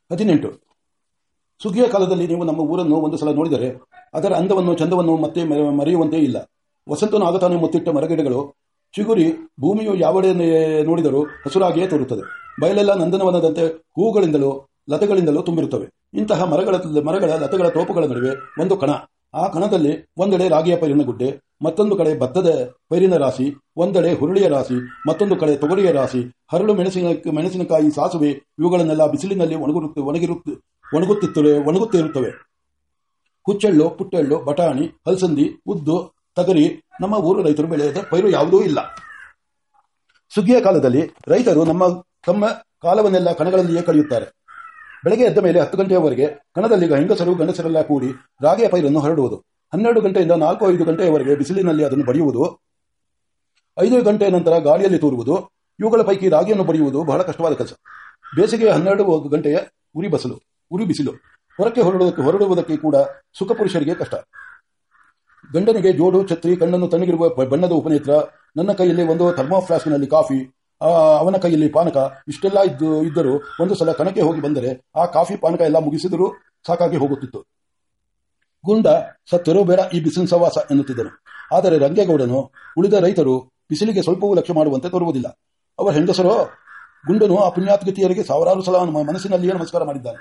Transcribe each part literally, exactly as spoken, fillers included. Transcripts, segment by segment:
ಹದಿನೆಂಟು. ಸುಗ್ಗಿಯ ಕಾಲದಲ್ಲಿ ನೀವು ನಮ್ಮ ಊರನ್ನು ಒಂದು ಸಲ ನೋಡಿದರೆ ಅದರ ಅಂದವನ್ನು ಚಂದವನ್ನು ಮತ್ತೆ ಮರೆಯುವಂತೆ ಇಲ್ಲ. ವಸಂತನು ಆಗತಾನೆ ಮುತ್ತಿಟ್ಟ ಮರಗಿಡಗಳು ಚಿಗುರಿ ಭೂಮಿಯು ಯಾವೆಡೆ ನೋಡಿದರೂ ಹಸುರಾಗಿಯೇ ತೋರುತ್ತದೆ. ಬಯಲೆಲ್ಲ ನಂದನವನದಂತೆ ಹೂಗಳಿಂದಲೂ ಲತೆಗಳಿಂದಲೂ ತುಂಬಿರುತ್ತವೆ. ಇಂತಹ ಮರಗಳ ಮರಗಳ ಲತೆಗಳ ತೋಪುಗಳ ನಡುವೆ ಒಂದು ಕಣ. ಆ ಕಣದಲ್ಲಿ ಒಂದೆಡೆ ರಾಗಿಯ ಪೈರಿನ ಗುಡ್ಡೆ, ಮತ್ತೊಂದು ಕಡೆ ಭತ್ತದ ಪೈರಿನ ರಾಶಿ, ಒಂದೆಡೆ ಹುರುಳಿಯ ರಾಶಿ, ಮತ್ತೊಂದು ಕಡೆ ತೊಗರಿಯ ರಾಶಿ, ಹರಳು ಮೆಣಸಿನ ಮೆಣಸಿನಕಾಯಿ, ಸಾಸುವೆ ಇವುಗಳನ್ನೆಲ್ಲ ಬಿಸಿಲಿನಲ್ಲಿ ಒಣಗಿರುತ್ತ ಒಣಗಿರುತ್ತ ಒಣಗುತ್ತಿರುತ್ತವೆ ಒಣಗುತ್ತಿರುತ್ತವೆ ಹುಚ್ಚೆಳ್ಳು, ಪುಟ್ಟೆಳ್ಳು, ಬಟಾಣಿ, ಹಲಸಂದಿ, ಉದ್ದು, ತಗರಿ ನಮ್ಮ ಊರು ರೈತರು ಬೆಳೆಯದ ಪೈರು ಯಾವುದೂ ಇಲ್ಲ. ಸುಗ್ಗಿಯ ಕಾಲದಲ್ಲಿ ರೈತರು ನಮ್ಮ ತಮ್ಮ ಕಾಲವನ್ನೆಲ್ಲ ಕಣಗಳಲ್ಲಿಯೇ ಕಳೆಯುತ್ತಾರೆ. ಬೆಳಗ್ಗೆ ಎದ್ದ ಮೇಲೆ ಹತ್ತು ಗಂಟೆಯವರೆಗೆ ಕಣದಲ್ಲಿ ಹೆಂಗಸರು ಗಂಡಸರೆಲ್ಲ ಕೂಡಿ ರಾಗಿಯ ಪೈರನ್ನು ಹರಡುವುದು. ಹನ್ನೆರಡು ಗಂಟೆಯಿಂದ ನಾಲ್ಕು ಐದು ಗಂಟೆಯವರೆಗೆ ಬಿಸಿಲಿನಲ್ಲಿ ಅದನ್ನು ಬಡಿಯುವುದು. ಐದು ಗಂಟೆಯ ನಂತರ ಗಾಳಿಯಲ್ಲಿ ತೂರುವುದು. ಇವುಗಳ ಪೈಕಿ ರಾಗಿಯನ್ನು ಬಡಿಯುವುದು ಬಹಳ ಕಷ್ಟವಾದ ಕೆಲಸ. ಬೇಸಿಗೆ ಹನ್ನೆರಡು ಗಂಟೆಯ ಉರಿ ಬಸಲು ಉರಿ ಬಿಸಿಲು. ಹೊರಕ್ಕೆ ಹೊರಡುವುದಕ್ಕೆ ಹೊರಡುವುದಕ್ಕೆ ಕೂಡ ಸುಖ ಪುರುಷರಿಗೆ ಕಷ್ಟ. ಗಂಡನಿಗೆ ಜೋಡು, ಛತ್ರಿ, ಕಣ್ಣನ್ನು ತಣ್ಣಗಿರುವ ಬಣ್ಣದ ಉಪನೇತ್ರ, ನನ್ನ ಕೈಯಲ್ಲಿ ಒಂದು ಥರ್ಮೋ ಫ್ಲಾಸ್ಕ್ನಲ್ಲಿ ಕಾಫಿ, ಅವನ ಕೈಯಲ್ಲಿ ಪಾನಕ, ಇಷ್ಟೆಲ್ಲ ಇದ್ದು ಇದ್ದರೂ ಒಂದು ಸಲ ಕಣಕ್ಕೆ ಹೋಗಿ ಬಂದರೆ ಆ ಕಾಫಿ ಪಾನಕ ಎಲ್ಲ ಮುಗಿಸಿದರೂ ಸಾಕಾಗಿ ಹೋಗುತ್ತಿತ್ತು. ಗುಂಡ ಸತ್ತರೂ ಬೇಡ ಈ ಬಿಸಿಲಿನ ಸವಾಸ ಎನ್ನುತ್ತಿದ್ದನು. ಆದರೆ ರಂಗೇಗೌಡನು ಉಳಿದ ರೈತರು ಬಿಸಿಲಿಗೆ ಸ್ವಲ್ಪವೂ ಲಕ್ಷ್ಯ ಮಾಡುವಂತೆ ತೋರುವುದಿಲ್ಲ. ಅವರ ಹೆಂಗಸರೋ ಗುಂಡನು ಆ ಪುಣ್ಯಾತ್ಗತಿಯರಿಗೆ ಸಾವಿರಾರು ಸಲ ಮನಸ್ಸಿನಲ್ಲಿಯೇ ನಮಸ್ಕಾರ ಮಾಡಿದ್ದಾನೆ.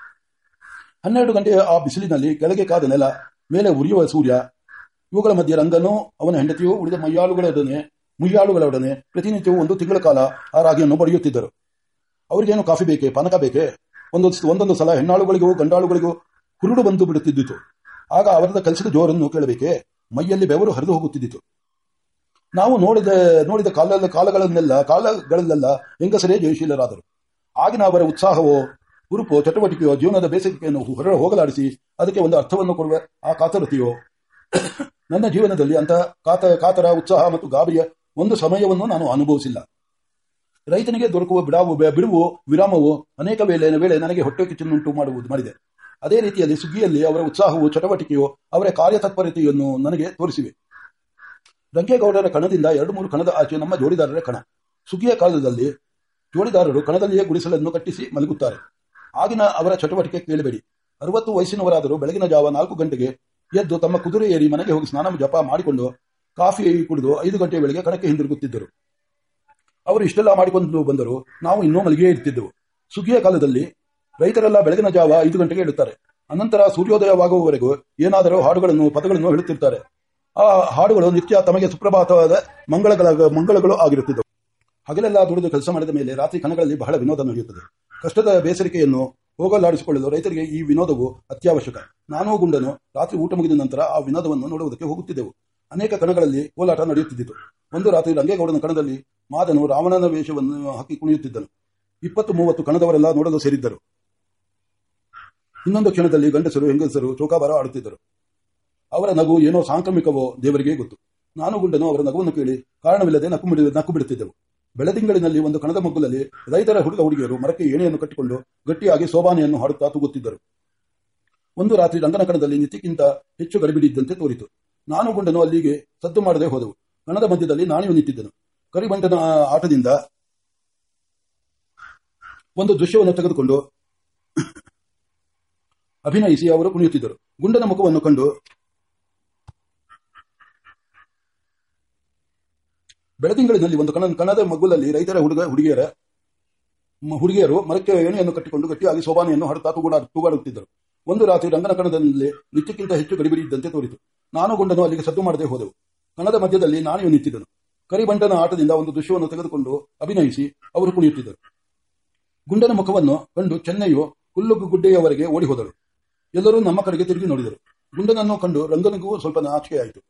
ಹನ್ನೆರಡು ಗಂಟೆಯ ಆ ಬಿಸಿಲಿನಲ್ಲಿ ಕೆಳಗೆ ಕಾದ ನೆಲ, ಮೇಲೆ ಉರಿಯುವ ಸೂರ್ಯ, ಇವುಗಳ ಮಧ್ಯೆ ರಂಗನೂ ಅವನ ಹೆಂಡತಿಯೂ ಉಳಿದ ಮೈಯಾಳುಗಳೊಡನೆ ಮುಯ್ಯಾಳುಗಳೊಡನೆ ಪ್ರತಿನಿತ್ಯವೂ ಒಂದು ತಿಂಗಳ ಕಾಲ ಆ ರಾಗಿಯನ್ನು ಬಡಿಯುತ್ತಿದ್ದರು. ಅವರಿಗೇನು ಕಾಫಿ ಬೇಕೆ, ಪಾನಕ ಬೇಕೆ? ಒಂದೊಂದು ಒಂದೊಂದು ಸಲ ಹೆಣ್ಣಾಳುಗಳಿಗೂ ಗಂಡಾಳುಗಳಿಗೂ ಹುರುಡು ಬಂದು ಬಿಡುತ್ತಿದ್ದಿತು. ಆಗ ಅವರದ ಕೆಲಸದ ಜೋರನ್ನು ಕೇಳಬೇಕೆ? ಮೈಯಲ್ಲಿ ಬೆವರು ಹರಿದು ಹೋಗುತ್ತಿದ್ದಿತು. ನಾವು ನೋಡಿದ ನೋಡಿದ ಕಾಲ ಕಾಲಗಳನ್ನೆಲ್ಲ ಕಾಲಗಳಲ್ಲೆಲ್ಲ ಹೆಂಗಸರೇ ಜಯಶೀಲರಾದರು. ಆಗಿನ ಅವರ ಉತ್ಸಾಹವೋ ಹುರುಪೋ ಚಟುವಟಿಕೆಯೋ ಜೀವನದ ಬೇಸಿಗೆಯನ್ನು ಹೊರ ಹೋಗಲಾಡಿಸಿ ಅದಕ್ಕೆ ಒಂದು ಅರ್ಥವನ್ನು ಕೊಡುವ ಆ ಕಾತರತೆಯೋ ನನ್ನ ಜೀವನದಲ್ಲಿ ಅಂತ ಕಾತ ಕಾತರ ಉತ್ಸಾಹ ಮತ್ತು ಗಾಬರಿಯ ಒಂದು ಸಮಯವನ್ನು ನಾನು ಅನುಭವಿಸಿಲ್ಲ. ರೈತನಿಗೆ ದೊರಕುವ ಬಿಡಾವು ಬಿಡುವು ವಿರಾಮವು ಅನೇಕ ವೇಳೆ ವೇಳೆ ನನಗೆ ಹೊಟ್ಟೆ ಕಿಚ್ಚನ್ನುಂಟು ಮಾಡುವುದು ಮಾಡಿದೆ. ಅದೇ ರೀತಿಯಲ್ಲಿ ಸುಗ್ಗಿಯಲ್ಲಿ ಅವರ ಉತ್ಸಾಹವು ಚಟುವಟಿಕೆಯೋ ಅವರ ಕಾರ್ಯತತ್ಪರತೆಯನ್ನು ನನಗೆ ತೋರಿಸಿವೆ. ರಂಗೇಗೌಡರ ಕಣದಿಂದ ಎರಡು ಮೂರು ಕಣದ ಆಚೆ ನಮ್ಮ ಜೋಡಿದಾರರ ಕಣ. ಸುಗ್ಗಿಯ ಕಾಲದಲ್ಲಿ ಜೋಡಿದಾರರು ಕಣದಲ್ಲಿಯೇ ಗುಡಿಸಲನ್ನು ಕಟ್ಟಿಸಿ ಮಲಗುತ್ತಾರೆ. ಆಗಿನ ಅವರ ಚಟುವಟಿಕೆ ಕೇಳಬೇಡಿ. ಅರವತ್ತು ವಯಸ್ಸಿನವರಾದರೂ ಬೆಳಗಿನ ಜಾವ ನಾಲ್ಕು ಗಂಟೆಗೆ ಎದ್ದು ತಮ್ಮ ಕುದುರೆ ಏರಿ ಮನೆಗೆ ಹೋಗಿ ಸ್ನಾನ ಜಪ ಮಾಡಿಕೊಂಡು ಕಾಫಿ ಕುಡಿದು ಐದು ಗಂಟೆಯ ವೇಳೆಗೆ ಕಣಕ್ಕೆ ಹಿಂದಿರುಗುತ್ತಿದ್ದರು. ಅವರು ಇಷ್ಟೆಲ್ಲ ಮಾಡಿಕೊಂಡು ಬಂದರು. ನಾವು ಇನ್ನೂ ಮಲಗಿಯೇ ಇರ್ತಿದ್ದೆವು. ಸುಗ್ಗಿಯ ಕಾಲದಲ್ಲಿ ರೈತರೆಲ್ಲ ಬೆಳಗಿನ ಜಾವ ಐದು ಗಂಟೆಗೆ ಇಡುತ್ತಾರೆ. ಅನಂತರ ಸೂರ್ಯೋದಯವಾಗುವವರೆಗೂ ಏನಾದರೂ ಹಾಡುಗಳನ್ನು ಪದಗಳನ್ನು ಹೇಳುತ್ತಿರ್ತಾರೆ. ಆ ಹಾಡುಗಳು ನಿತ್ಯ ತಮಗೆ ಸುಪ್ರಭಾತವಾದ ಮಂಗಳಗಳ ಮಂಗಳಗಳು ಆಗಿರುತ್ತಿದ್ದವು. ಹಗಲೆಲ್ಲ ದುಡಿದು ಕೆಲಸ ಮಾಡಿದ ಮೇಲೆ ರಾತ್ರಿ ಕಣಗಳಲ್ಲಿ ಬಹಳ ವಿನೋದ ನಡೆಯುತ್ತದೆ. ಕಷ್ಟದ ಬೇಸರಿಕೆಯನ್ನು ಹೋಗಲಾಡಿಸಿಕೊಳ್ಳಲು ರೈತರಿಗೆ ಈ ವಿನೋದವು ಅತ್ಯವಶ್ಯಕ. ನಾನೂ ಗುಂಡನು ರಾತ್ರಿ ಊಟ ಮುಗಿದ ನಂತರ ಆ ವಿನೋದವನ್ನು ನೋಡುವುದಕ್ಕೆ ಹೋಗುತ್ತಿದ್ದೆವು. ಅನೇಕ ಕಣಗಳಲ್ಲಿ ಕೋಲಾಟ ನಡೆಯುತ್ತಿದ್ದಿತು. ಒಂದು ರಾತ್ರಿ ರಂಗೇಗೌಡನ ಕಣದಲ್ಲಿ ಮಾದನು ರಾವಣನ ವೇಷವನ್ನು ಹಾಕಿ ಕುಣಿಯುತ್ತಿದ್ದನು. ಇಪ್ಪತ್ತು ಮೂವತ್ತು ಕಣದವರೆಲ್ಲ ನೋಡಲು ಸೇರಿದ್ದರು. ಇನ್ನೊಂದು ಕ್ಷಣದಲ್ಲಿ ಗಂಡಸರು ಹೆಂಗಸರು ಚೌಕಾಬಾರ ಆಡುತ್ತಿದ್ದರು. ಅವರ ನಗು ಏನೋ ಸಾಂಕ್ರಾಮಿಕವೋ ದೇವರಿಗೆ ಗೊತ್ತು. ನಾನು ಗುಂಡನು ಅವರ ನಗುವನ್ನು ಕೇಳಿ ಕಾರಣವಿಲ್ಲದೆ ನಕ್ಕು ನಕ್ಕು ಬಿಡುತ್ತಿದ್ದೆವು. ಬೆಳದಿಂಗಳಿನಲ್ಲಿ ಒಂದು ಕಣದ ಮಗ್ಗುಲಲ್ಲಿ ರೈತರ ಹುಡುಗ ಹುಡುಗಿಯರು ಮರಕ್ಕೆ ಏಣೆಯನ್ನು ಕಟ್ಟಿಕೊಂಡು ಗಟ್ಟಿಯಾಗಿ ಸೋಬಾನೆಯನ್ನು ಹಾಡುತ್ತಾ ತೂಗುತ್ತಿದ್ದರು. ಒಂದು ರಾತ್ರಿ ರಂಗನ ಕಣದಲ್ಲಿ ನಿತ್ಯಕ್ಕಿಂತ ಹೆಚ್ಚು ಗಡಿಬಿಡಿದ್ದಂತೆ ತೋರಿತು. ನಾನು ಗುಂಡನು ಅಲ್ಲಿಗೆ ಸದ್ದು ಮಾಡದೆ ಹೋದವು. ಕಣದ ಮಧ್ಯದಲ್ಲಿ ನಾಣಿಯು ನಿಂತಿದ್ದನು. ಕರಿಬಂಟನ ಆಟದಿಂದ ಒಂದು ದೃಶ್ಯವನ್ನು ತೆಗೆದುಕೊಂಡು ಅಭಿನಯಿಸಿ ಅವರು ಕುಣಿಯುತ್ತಿದ್ದರು. ಗುಂಡನ ಮುಖವನ್ನು ಕಂಡು ಬೆಳದಿಂಗಳಿನಲ್ಲಿ ಒಂದು ಕಣ ಕಣದ ಮಗ್ಗುಲಲ್ಲಿ ರೈತರ ಹುಡುಗ ಹುಡುಗಿಯರ ಹುಡುಗಿಯರು ಮರಕ್ಕೆ ಎಣೆಯನ್ನು ಕಟ್ಟಿಕೊಂಡು ಗಟ್ಟಿಯಾಗಿ ಸೋಬಾನೆಯನ್ನು ಹಾಡುತ್ತಾ ತೂಗಾಡ ತೂಗಾಡುತ್ತಿದ್ದರು. ಒಂದು ರಾತ್ರಿ ರಂಗನ ಕಣದಲ್ಲಿ ನಿತ್ಯಕ್ಕಿಂತ ಹೆಚ್ಚು ಗಡಿಬಿಡಿ ಇದ್ದಂತೆ ತೋರಿತು. ನಾನು ಗುಂಡನು ಅಲ್ಲಿಗೆ ಸದ್ದು ಮಾಡದೆ ಹೋದೆವು. ಕಣದ ಮಧ್ಯದಲ್ಲಿ ನಾಣಿಯು ನಿಂತಿದ್ದನು. ಕರಿಬಂಟನ ಆಟದಿಂದ ಒಂದು ದೃಶ್ಯವನ್ನು ತೆಗೆದುಕೊಂಡು ಅಭಿನಯಿಸಿ ಅವರು ಕುಣಿಯುತ್ತಿದ್ದರು. ಗುಂಡನ ಮುಖವನ್ನು ಕಂಡು ಚೆನ್ನೈಯು ಹುಲ್ಲುಗುಡ್ಡೆಯವರೆಗೆ ಓಡಿ ಹೋದಳು. ಎಲ್ಲರೂ ನಮ್ಮ ಕಡೆಗೆ ತಿರುಗಿ ನೋಡಿದರು. ಗುಂಡನನ್ನು ಕಂಡು ರಂಗನಿಗೂ ಸ್ವಲ್ಪ ನಾಚಿಕೆಯಾಯಿತು.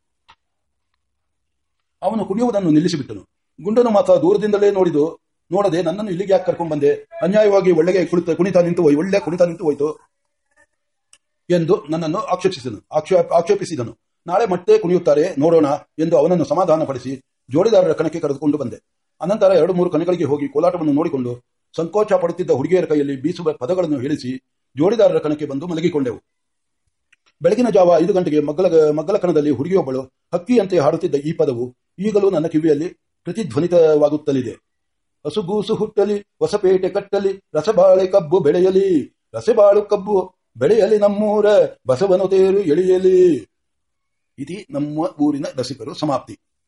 ಅವನು ಕುಡಿಯುವುದನ್ನು ನಿಲ್ಲಿಸಿಬಿಟ್ಟನು. ಗುಂಡನು ಮಾತ್ರ ದೂರದಿಂದಲೇ ನೋಡಿದು ನೋಡದೆ ನನ್ನನ್ನು ಇಲ್ಲಿಗೆ ಯಾಕೆ ಕರ್ಕೊಂಡು ಬಂದೆ, ಅನ್ಯಾಯವಾಗಿ ಒಳ್ಳೆಗೆ ಕುಳಿತ ಕುಣಿತ ನಿಂತು ಹೋಯ್ ಒಳ್ಳೆ ಕುಣಿತ ನಿಂತು ಹೋಯ್ತು ಎಂದು ನನ್ನನ್ನು ಆಕ್ಷೇಪಿಸಿದನು ಆಕ್ಷೇಪಿಸಿದನು ನಾಳೆ ಮತ್ತೆ ಕುಣಿಯುತ್ತಾರೆ ನೋಡೋಣ ಎಂದು ಅವನನ್ನು ಸಮಾಧಾನಪಡಿಸಿ ಜೋಡಿದಾರರ ಕಣಕ್ಕೆ ಕರೆದುಕೊಂಡು ಬಂದೆ. ಅನಂತರ ಎರಡು ಮೂರು ಕಣಗಳಿಗೆ ಹೋಗಿ ಕೋಲಾಟವನ್ನು ನೋಡಿಕೊಂಡು ಸಂಕೋಚ ಪಡುತ್ತಿದ್ದ ಹುಡುಗಿಯರ ಕೈಯಲ್ಲಿ ಬೀಸುವ ಪದಗಳನ್ನು ಹೇಳಿಸಿ ಜೋಡಿದಾರರ ಕಣಕ್ಕೆ ಬಂದು ಮಲಗಿಕೊಂಡೆವು. ಬೆಳಗಿನ ಜಾವ ಐದು ಗಂಟೆಗೆ ಮಗ್ಗಲ ಮಗ್ಗಲ ಕಣದಲ್ಲಿ ಹುಡುಗಿಯೊಬ್ಬಳು ಹಕ್ಕಿಯಂತೆ ಹಾಡುತ್ತಿದ್ದ ಈ ಪದವು ಈಗಲೂ ನನ್ನ ಕಿವಿಯಲ್ಲಿ ಪ್ರತಿಧ್ವನಿತವಾಗುತ್ತಲಿದೆ. ಹಸುಗೂಸು ಹುಟ್ಟಲಿ ಹೊಸಪೇಟೆ ಕಟ್ಟಲಿ ರಸಬಾಳೆ ಕಬ್ಬು ಬೆಳೆಯಲಿ ರಸಬಾಳು ಕಬ್ಬು ಬೆಳೆಯಲಿ ನಮ್ಮೂರ ಬಸವನು ತೇರು ಎಳೆಯಲಿ. ಇದು ನಮ್ಮ ಊರಿನ ರಸಿಕರು. ಸಮಾಪ್ತಿ.